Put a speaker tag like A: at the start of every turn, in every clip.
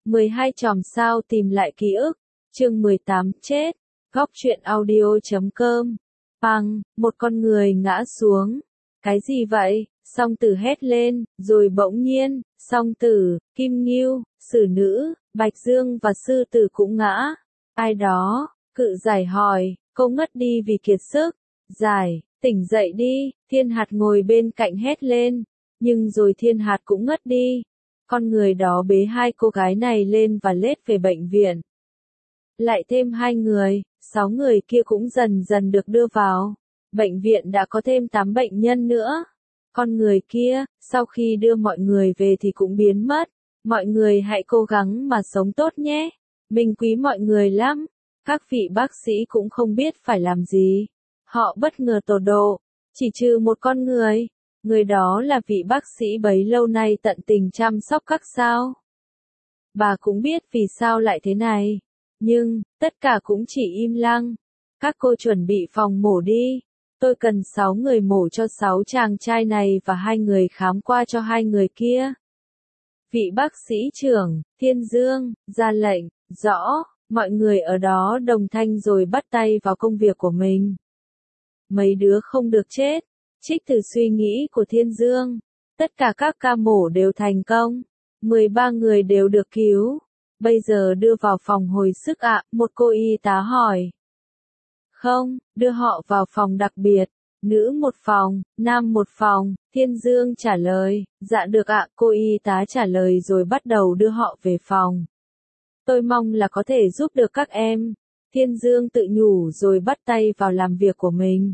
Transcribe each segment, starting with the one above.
A: 12 chòm sao tìm lại ký ức. Chương 18 chết. Góc truyện audio.com. Păng, một con người ngã xuống. Cái gì vậy? Song Tử hét lên, rồi bỗng nhiên, Song Tử, Kim Ngưu, Sử Nữ, Bạch Dương và Sư Tử cũng ngã. Ai đó? Cự Giải hỏi, cô ngất đi vì kiệt sức. Giải, tỉnh dậy đi, Thiên Hạt ngồi bên cạnh hét lên. Nhưng rồi Thiên Hạt cũng ngất đi. Con người đó bế hai cô gái này lên và lết về bệnh viện. Lại thêm 2 người, 6 người kia cũng dần dần được đưa vào. Bệnh viện đã có thêm 8 bệnh nhân nữa. Con người kia, sau khi đưa mọi người về thì cũng biến mất. Mọi người hãy cố gắng mà sống tốt nhé. Mình quý mọi người lắm. Các vị bác sĩ cũng không biết phải làm gì. Họ bất ngờ tột độ. Chỉ trừ một con người. Người đó là vị bác sĩ bấy lâu nay tận tình chăm sóc các sao. Bà cũng biết vì sao lại thế này. Nhưng, tất cả cũng chỉ im lặng. Các cô chuẩn bị phòng mổ đi. Tôi cần 6 người mổ cho 6 chàng trai này và 2 người khám qua cho 2 người kia. Vị bác sĩ trưởng, Thiên Dương, ra lệnh, rõ, mọi người ở đó đồng thanh rồi bắt tay vào công việc của mình. Mấy đứa không được chết. Trích từ suy nghĩ của Thiên Dương. Tất cả các ca mổ đều thành công. 13 người đều được cứu. Bây giờ đưa vào phòng hồi sức ạ, một cô y tá hỏi. Không, đưa họ vào phòng đặc biệt. Nữ một phòng, nam một phòng, Thiên Dương trả lời. Dạ được ạ, cô y tá trả lời rồi bắt đầu đưa họ về phòng. Tôi mong là có thể giúp được các em. Thiên Dương tự nhủ rồi bắt tay vào làm việc của mình.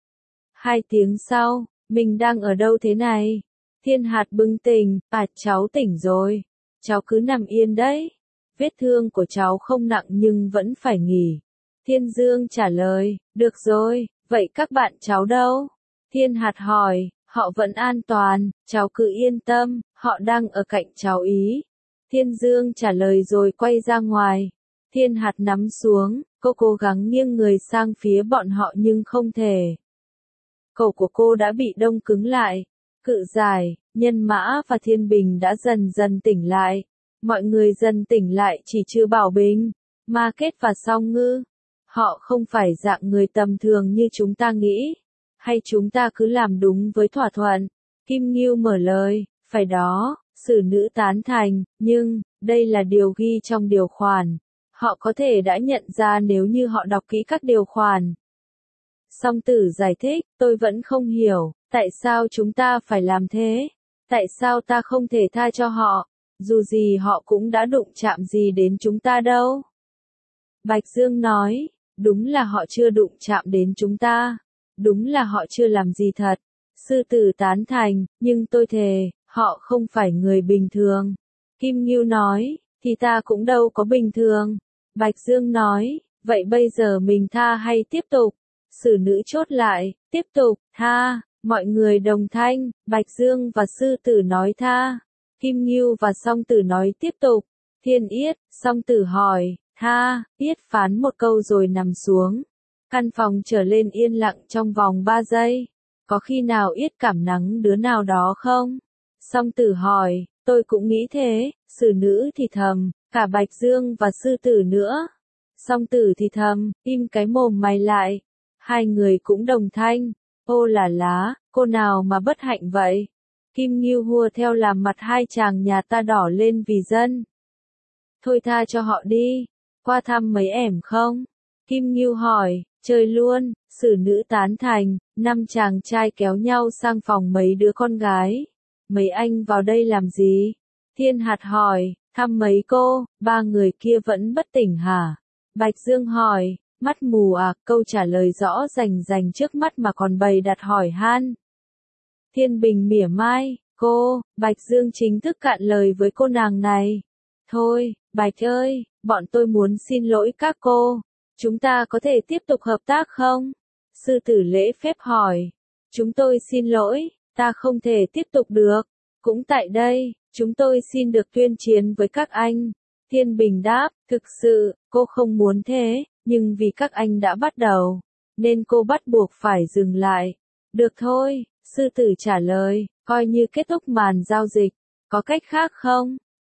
A: 2 tiếng sau, mình đang ở đâu thế này? Thiên Hạt bừng tỉnh, cháu tỉnh rồi. Cháu cứ nằm yên đấy. Vết thương của cháu không nặng nhưng vẫn phải nghỉ. Thiên Dương trả lời, được rồi, vậy các bạn cháu đâu? Thiên Hạt hỏi, họ vẫn an toàn, cháu cứ yên tâm, họ đang ở cạnh cháu ý. Thiên Dương trả lời rồi quay ra ngoài. Thiên Hạt nắm xuống, cô cố gắng nghiêng người sang phía bọn họ nhưng không thể. Cổ của cô đã bị đông cứng lại. Cự Giải, Nhân Mã và Thiên Bình đã dần dần tỉnh lại. Mọi người dần tỉnh lại chỉ trừ Bảo Bình, Ma Kết và Song Ngư. Họ không phải dạng người tầm thường như chúng ta nghĩ. Hay chúng ta cứ làm đúng với thỏa thuận. Kim Ngưu mở lời, phải đó, Sử Nữ tán thành, nhưng, đây là điều ghi trong điều khoản. Họ có thể đã nhận ra nếu như họ đọc kỹ các điều khoản. Song Tử giải thích, tôi vẫn không hiểu, tại sao chúng ta phải làm thế? Tại sao ta không thể tha cho họ? Dù gì họ cũng đã đụng chạm gì đến chúng ta đâu. Bạch Dương nói, đúng là họ chưa đụng chạm đến chúng ta. Đúng là họ chưa làm gì thật. Sư Tử tán thành, nhưng tôi thề, họ không phải người bình thường. Kim Ngưu nói, thì ta cũng đâu có bình thường. Bạch Dương nói, vậy bây giờ mình tha hay tiếp tục? Sử Nữ chốt lại, tiếp tục, tha, mọi người đồng thanh, Bạch Dương và Sư Tử nói tha. Kim Ngưu và Song Tử nói tiếp tục. Thiên Yết, Song Tử hỏi, tha, Yết phán một câu rồi nằm xuống. Căn phòng trở lên yên lặng trong vòng 3 giây. Có khi nào Yết cảm nắng đứa nào đó không? Song Tử hỏi, tôi cũng nghĩ thế. Sử Nữ thì thầm, cả Bạch Dương và Sư Tử nữa. Song Tử thì thầm, im cái mồm mày lại. 2 người cũng đồng thanh, ô là lá, cô nào mà bất hạnh vậy? Kim Ngưu hùa theo làm mặt 2 chàng nhà ta đỏ lên vì dân. Thôi tha cho họ đi, qua thăm mấy ẻm không? Kim Ngưu hỏi, chơi luôn, Sử Nữ tán thành, 5 chàng trai kéo nhau sang phòng mấy đứa con gái. Mấy anh vào đây làm gì? Thiên Hạt hỏi, thăm mấy cô, 3 người kia vẫn bất tỉnh hả? Bạch Dương hỏi, mắt mù à, câu trả lời rõ rành rành trước mắt mà còn bày đặt hỏi han. Thiên Bình mỉa mai, cô, Bạch Dương chính thức cạn lời với cô nàng này. Thôi, Bạch ơi, bọn tôi muốn xin lỗi các cô. Chúng ta có thể tiếp tục hợp tác không? Sư Tử lễ phép hỏi. Chúng tôi xin lỗi, ta không thể tiếp tục được. Cũng tại đây, chúng tôi xin được tuyên chiến với các anh. Thiên Bình đáp, thực sự, cô không muốn thế, nhưng vì các anh đã bắt đầu, nên cô bắt buộc phải dừng lại. Được thôi, Sư Tử trả lời, coi như kết thúc màn giao dịch. Có cách khác không?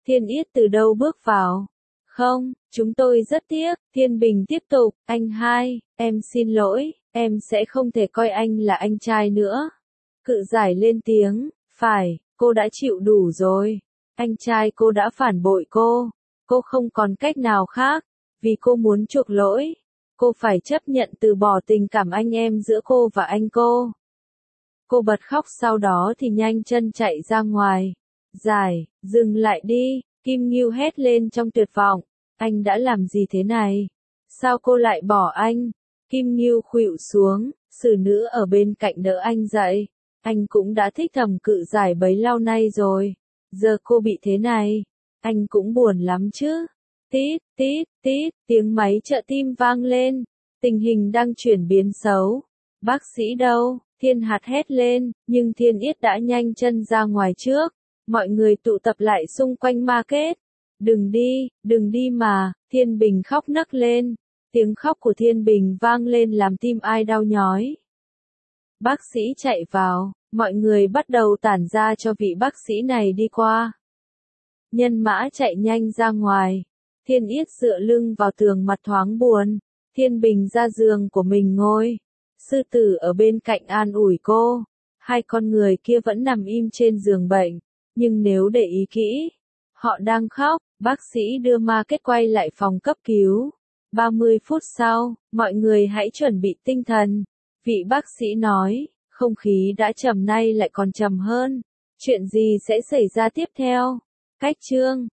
A: Thiên Yết từ đâu bước vào? Không, chúng tôi rất tiếc, Thiên Bình tiếp tục, anh hai, em xin lỗi, em sẽ không thể coi anh là anh trai nữa. Cự giải lên tiếng, phải, cô đã chịu đủ rồi. Anh trai cô đã phản bội cô không còn cách nào khác, vì cô muốn chuộc lỗi. Cô phải chấp nhận từ bỏ tình cảm anh em giữa cô và anh cô. Cô bật khóc sau đó thì nhanh chân chạy ra ngoài. Giải, dừng lại đi, Kim Ngưu hét lên trong tuyệt vọng. Anh đã làm gì thế này? Sao cô lại bỏ anh? Kim Ngưu khuỵu xuống, xử nữ ở bên cạnh đỡ anh dậy. Anh cũng đã thích Thẩm Cự Giải bấy lâu nay rồi. Giờ cô bị thế này, anh cũng buồn lắm chứ. Tít, tít, tít, tiếng máy trợ tim vang lên. Tình hình đang chuyển biến xấu. Bác sĩ đâu? Thiên Hạt hét lên, nhưng Thiên Yết đã nhanh chân ra ngoài trước. Mọi người tụ tập lại xung quanh market. Đừng đi mà, Thiên Bình khóc nấc lên. Tiếng khóc của Thiên Bình vang lên làm tim ai đau nhói. Bác sĩ chạy vào, mọi người bắt đầu tản ra cho vị bác sĩ này đi qua. Nhân Mã chạy nhanh ra ngoài. Thiên Yết dựa lưng vào tường mặt thoáng buồn. Thiên Bình ra giường của mình ngồi. Sư Tử ở bên cạnh an ủi cô. Hai con người kia vẫn nằm im trên giường bệnh. Nhưng nếu để ý kỹ, họ đang khóc. Bác sĩ đưa Market quay lại phòng cấp cứu. 30 phút sau, mọi người hãy chuẩn bị tinh thần. Vị bác sĩ nói, không khí đã trầm nay lại còn trầm hơn. Chuyện gì sẽ xảy ra tiếp theo? Cách chương